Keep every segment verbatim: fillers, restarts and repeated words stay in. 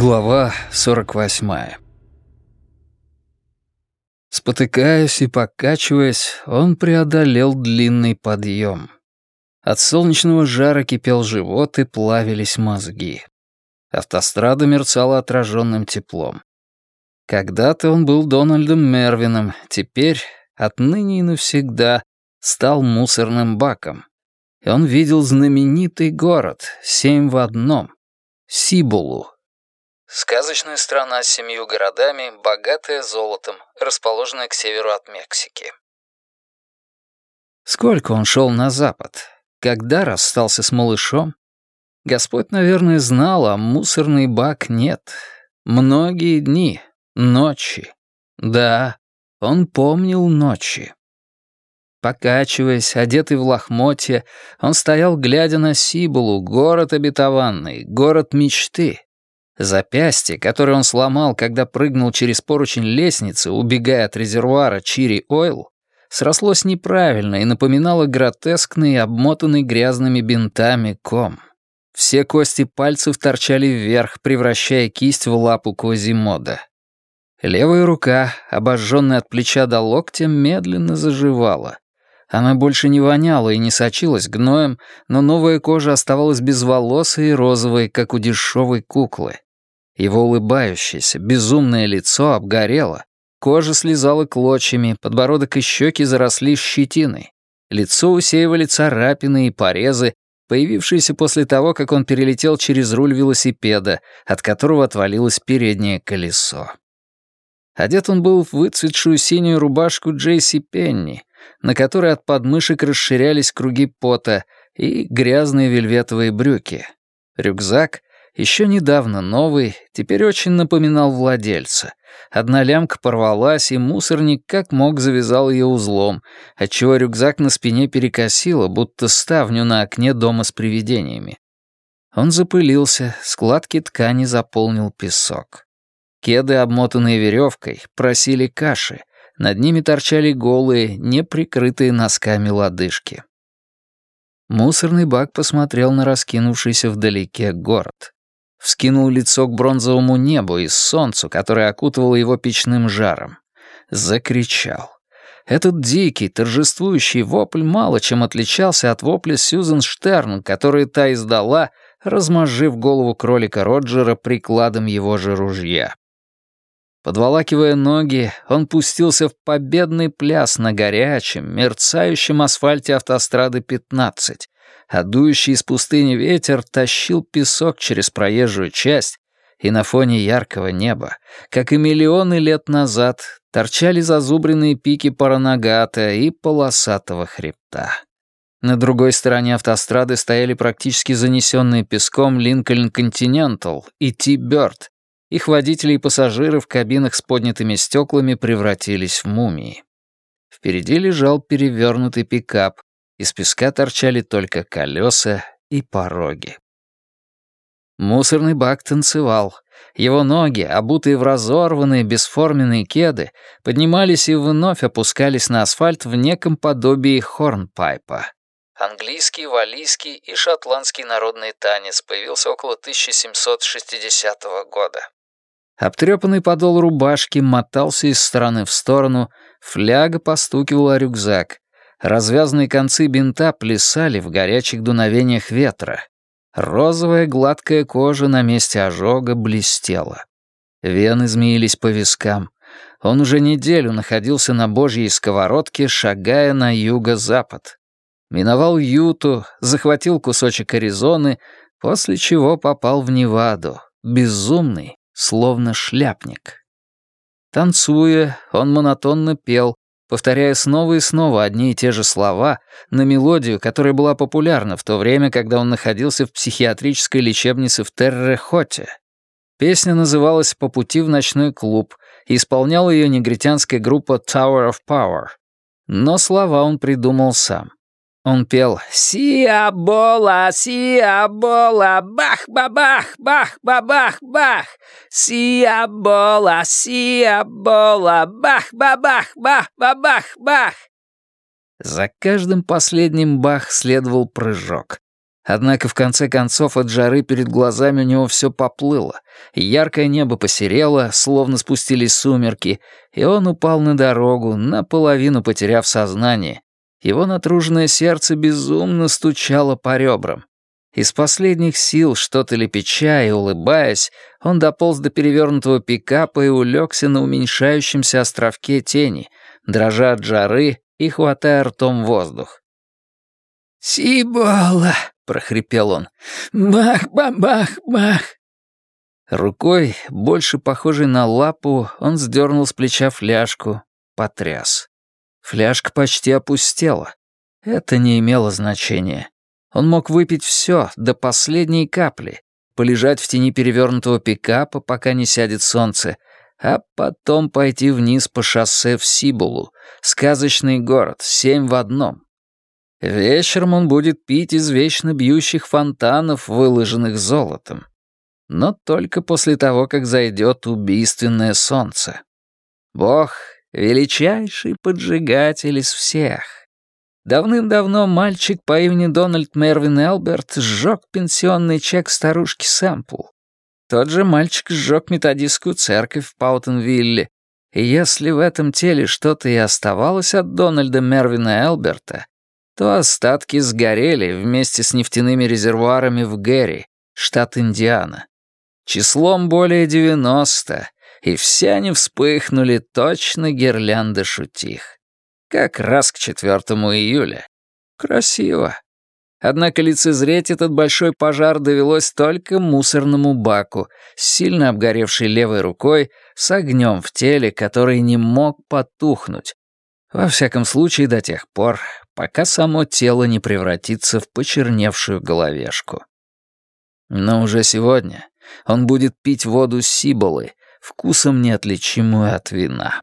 Глава сорок восьмая. Спотыкаясь и покачиваясь, он преодолел длинный подъем. От солнечного жара кипел живот и плавились мозги. Автострада мерцала отраженным теплом. Когда-то он был Дональдом Мервином, теперь, отныне и навсегда, стал мусорным баком. И он видел знаменитый город, семь в одном — Сибулу. Сказочная страна с семью городами, богатая золотом, расположенная к северу от Мексики. Сколько он шел на запад? Когда расстался с малышом? Господь, наверное, знал, а мусорный бак нет. Многие дни, ночи. Да, он помнил ночи. Покачиваясь, одетый в лохмотья, он стоял, глядя на Сибулу, город обетованный, город мечты. Запястье, которое он сломал, когда прыгнул через поручень лестницы, убегая от резервуара Чири Ойл, срослось неправильно и напоминало гротескный, обмотанный грязными бинтами ком. Все кости пальцев торчали вверх, превращая кисть в лапу Квазимода. Левая рука, обожженная от плеча до локтя, медленно заживала. Она больше не воняла и не сочилась гноем, но новая кожа оставалась безволосой и розовой, как у дешевой куклы. Его улыбающееся, безумное лицо обгорело, кожа слезала клочьями, подбородок и щеки заросли щетиной. Лицо усеивали царапины и порезы, появившиеся после того, как он перелетел через руль велосипеда, от которого отвалилось переднее колесо. Одет он был в выцветшую синюю рубашку Джейси Пенни, на которой от подмышек расширялись круги пота, и грязные вельветовые брюки. Рюкзак, еще недавно новый, теперь очень напоминал владельца. Одна лямка порвалась, и мусорник как мог завязал ее узлом, отчего рюкзак на спине перекосило, будто ставню на окне дома с привидениями. Он запылился, складки ткани заполнил песок. Кеды, обмотанные веревкой, просили каши. Над ними торчали голые, не прикрытые носками лодыжки. Мусорный бак посмотрел на раскинувшийся вдалеке город. Вскинул лицо к бронзовому небу и солнцу, которое окутывало его печным жаром. Закричал. Этот дикий, торжествующий вопль мало чем отличался от вопля Сьюзен Штерн, который та издала, размозжив голову кролика Роджера прикладом его же ружья. Подволакивая ноги, он пустился в победный пляс на горячем, мерцающем асфальте автострады пятнадцать, а дующий из пустыни ветер тащил песок через проезжую часть, и на фоне яркого неба, как и миллионы лет назад, торчали зазубренные пики Паранагата и полосатого хребта. На другой стороне автострады стояли практически занесенные песком Линкольн Континентал и Ти-Бёрд. Их водители и пассажиры в кабинах с поднятыми стеклами превратились в мумии. Впереди лежал перевернутый пикап, из песка торчали только колеса и пороги. Мусорный бак танцевал. Его ноги, обутые в разорванные бесформенные кеды, поднимались и вновь опускались на асфальт в неком подобии хорнпайпа. Английский, валлийский и шотландский народный танец появился около тысяча семьсот шестидесятого года. Обтрепанный подол рубашки мотался из стороны в сторону, фляга постукивала о рюкзак. Развязанные концы бинта плясали в горячих дуновениях ветра. Розовая гладкая кожа на месте ожога блестела. Вены змеились по вискам. Он уже неделю находился на божьей сковородке, шагая на юго-запад. Миновал Юту, захватил кусочек Аризоны, после чего попал в Неваду, безумный, словно шляпник. Танцуя, он монотонно пел, повторяя снова и снова одни и те же слова на мелодию, которая была популярна в то время, когда он находился в психиатрической лечебнице в Терре-Хоте. Песня называлась «По пути в ночной клуб» и исполняла ее негритянская группа Tower of Power. Но слова он придумал сам. Он пел «Сиабола, сиабола, бах-бабах, бах-бабах-бах! Сиабола, сиабола, бах-бабах, бах-бабах-бах!» За каждым последним бах следовал прыжок. Однако в конце концов от жары перед глазами у него все поплыло, яркое небо посерело, словно спустились сумерки, и он упал на дорогу, наполовину потеряв сознание. Его натруженное сердце безумно стучало по ребрам. Из последних сил, что-то лепеча и улыбаясь, он дополз до перевернутого пикапа и улегся на уменьшающемся островке тени, дрожа от жары и хватая ртом воздух. «Сибола!» — прохрипел он. «Бах-бах-бах-бах!» Рукой, больше похожей на лапу, он сдернул с плеча фляжку, потряс. Фляжка почти опустела. Это не имело значения. Он мог выпить все, до последней капли, полежать в тени перевернутого пикапа, пока не сядет солнце, а потом пойти вниз по шоссе в Сибулу, сказочный город, семь в одном. Вечером он будет пить из вечно бьющих фонтанов, выложенных золотом. Но только после того, как зайдет убийственное солнце. Бог — величайший поджигатель из всех. Давным-давно мальчик по имени Дональд Мервин Элберт сжег пенсионный чек старушки Сэмпл. Тот же мальчик сжег методистскую церковь в Паутенвилле. И если в этом теле что-то и оставалось от Дональда Мервина Элберта, то остатки сгорели вместе с нефтяными резервуарами в Гэри, штат Индиана. Числом более девяноста, и все они вспыхнули точно гирлянда шутих. Как раз к четвёртому июля. Красиво. Однако лицезреть этот большой пожар довелось только мусорному баку, с сильно обгоревшей левой рукой, с огнем в теле, который не мог потухнуть. Во всяком случае, до тех пор, пока само тело не превратится в почерневшую головешку. Но уже сегодня он будет пить воду Сиболы, вкусом неотличимую от вина.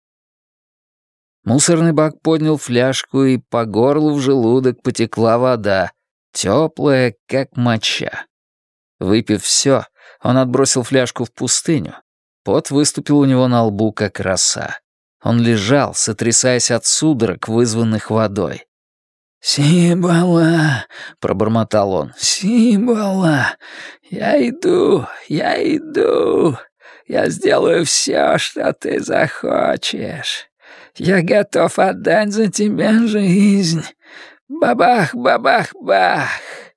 Мусорный бак поднял фляжку, и по горлу в желудок потекла вода, теплая, как моча. Выпив все, он отбросил фляжку в пустыню. Пот выступил у него на лбу, как роса. Он лежал, сотрясаясь от судорог, вызванных водой. «Сибола!» — пробормотал он. «Сибола! Я иду, я иду! Я сделаю все, что ты захочешь! Я готов отдать за тебя жизнь! Бабах, бабах, бах!»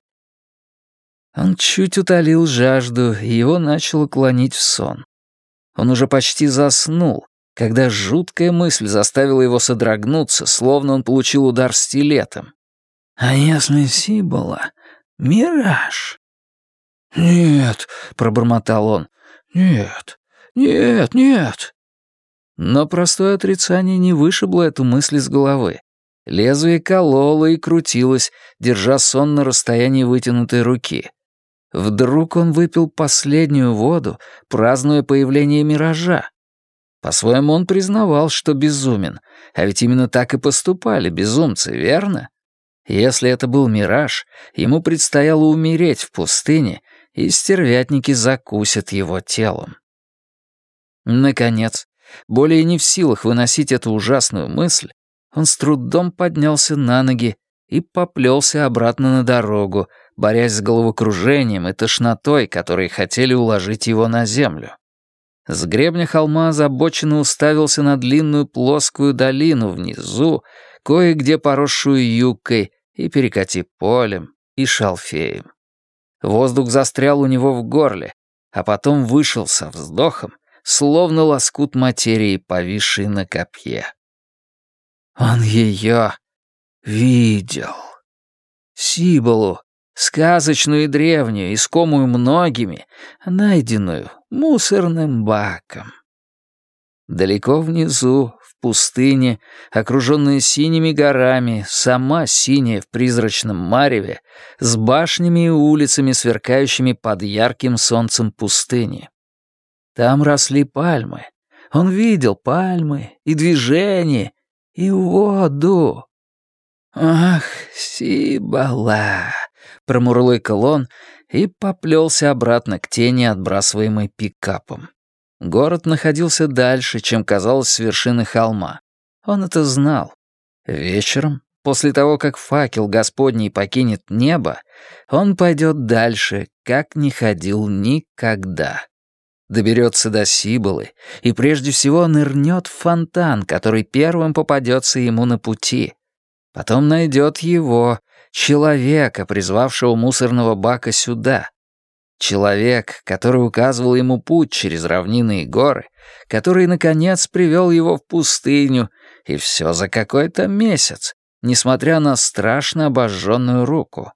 Он чуть утолил жажду, и его начало клонить в сон. Он уже почти заснул, когда жуткая мысль заставила его содрогнуться, словно он получил удар стилетом. «А если Сибола — мираж?» «Нет», — пробормотал он, — «нет, нет, нет». Но простое отрицание не вышибло эту мысль из головы. Лезвие кололо и крутилось, держа сон на расстоянии вытянутой руки. Вдруг он выпил последнюю воду, празднуя появление миража. По-своему он признавал, что безумен, а ведь именно так и поступали безумцы, верно? Если это был мираж, ему предстояло умереть в пустыне, и стервятники закусят его телом. Наконец, более не в силах выносить эту ужасную мысль, он с трудом поднялся на ноги и поплелся обратно на дорогу, борясь с головокружением и тошнотой, которые хотели уложить его на землю. С гребня холма озабоченно уставился на длинную плоскую долину внизу, кое-где поросшую юккой и перекати полем и шалфеем. Воздух застрял у него в горле, а потом вышел со вздохом, словно лоскут материи, повисший на копье. Он ее видел. Сиболу, сказочную и древнюю, искомую многими, найденную мусорным баком. Далеко внизу, в пустыне, окруженная синими горами, сама синяя в призрачном мареве, с башнями и улицами, сверкающими под ярким солнцем пустыни. Там росли пальмы. Он видел пальмы и движение, и воду. «Ах, Сибола!» — промурлыкал он и поплелся обратно к тени, отбрасываемой пикапом. Город находился дальше, чем казалось с вершины холма. Он это знал. Вечером после того, как факел Господний покинет небо, он пойдет дальше, как не ходил никогда. Доберется до Сибылы и прежде всего нырнет в фонтан, который первым попадется ему на пути. Потом найдет его, человека, призвавшего мусорного бака сюда. Человек, который указывал ему путь через равнины и горы, который, наконец, привел его в пустыню, и все за какой-то месяц, несмотря на страшно обожженную руку.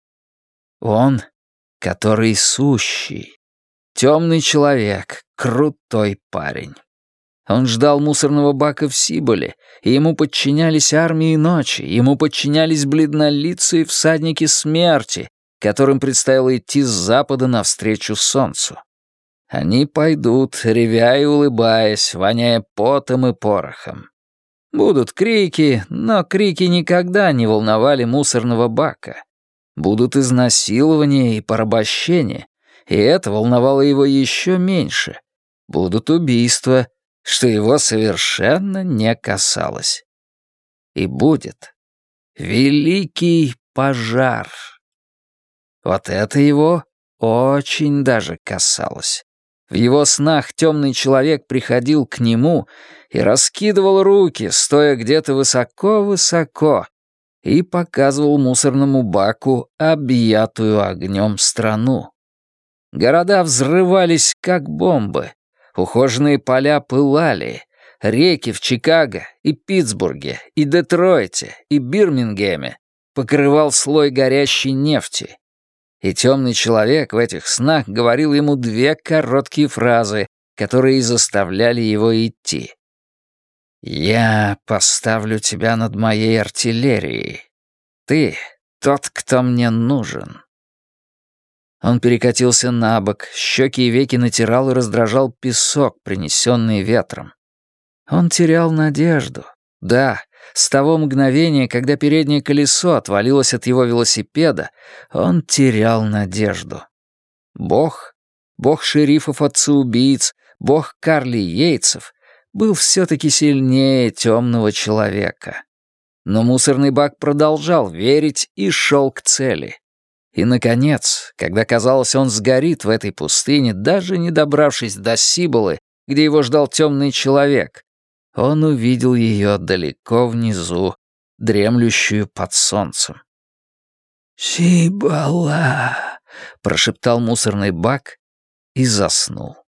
Он, который сущий, темный человек, крутой парень. Он ждал мусорного бака в Сиболе, и ему подчинялись армии ночи, ему подчинялись бледнолицые всадники смерти, которым предстояло идти с запада навстречу солнцу. Они пойдут, ревя и улыбаясь, воняя потом и порохом. Будут крики, но крики никогда не волновали мусорного бака. Будут изнасилования и порабощения, и это волновало его еще меньше. Будут убийства, что его совершенно не касалось. И будет великий пожар. Вот это его очень даже касалось. В его снах темный человек приходил к нему и раскидывал руки, стоя где-то высоко-высоко, и показывал мусорному баку объятую огнем страну. Города взрывались, как бомбы, ухоженные поля пылали, реки в Чикаго и Питтсбурге, и Детройте, и Бирмингеме покрывал слой горящей нефти. И темный человек в этих снах говорил ему две короткие фразы, которые и заставляли его идти. «Я поставлю тебя над моей артиллерией. Ты тот, кто мне нужен». Он перекатился на бок, щеки и веки натирал и раздражал песок, принесенный ветром. Он терял надежду. Да, с того мгновения, когда переднее колесо отвалилось от его велосипеда, он терял надежду. Бог, бог шерифов-отцеубийц, бог Карли Йейтсов был все-таки сильнее темного человека. Но мусорный бак продолжал верить и шел к цели. И, наконец, когда казалось, он сгорит в этой пустыне, даже не добравшись до Сиболы, где его ждал темный человек, он увидел ее далеко внизу, дремлющую под солнцем. «Сибола!» — прошептал мусорный бак и заснул.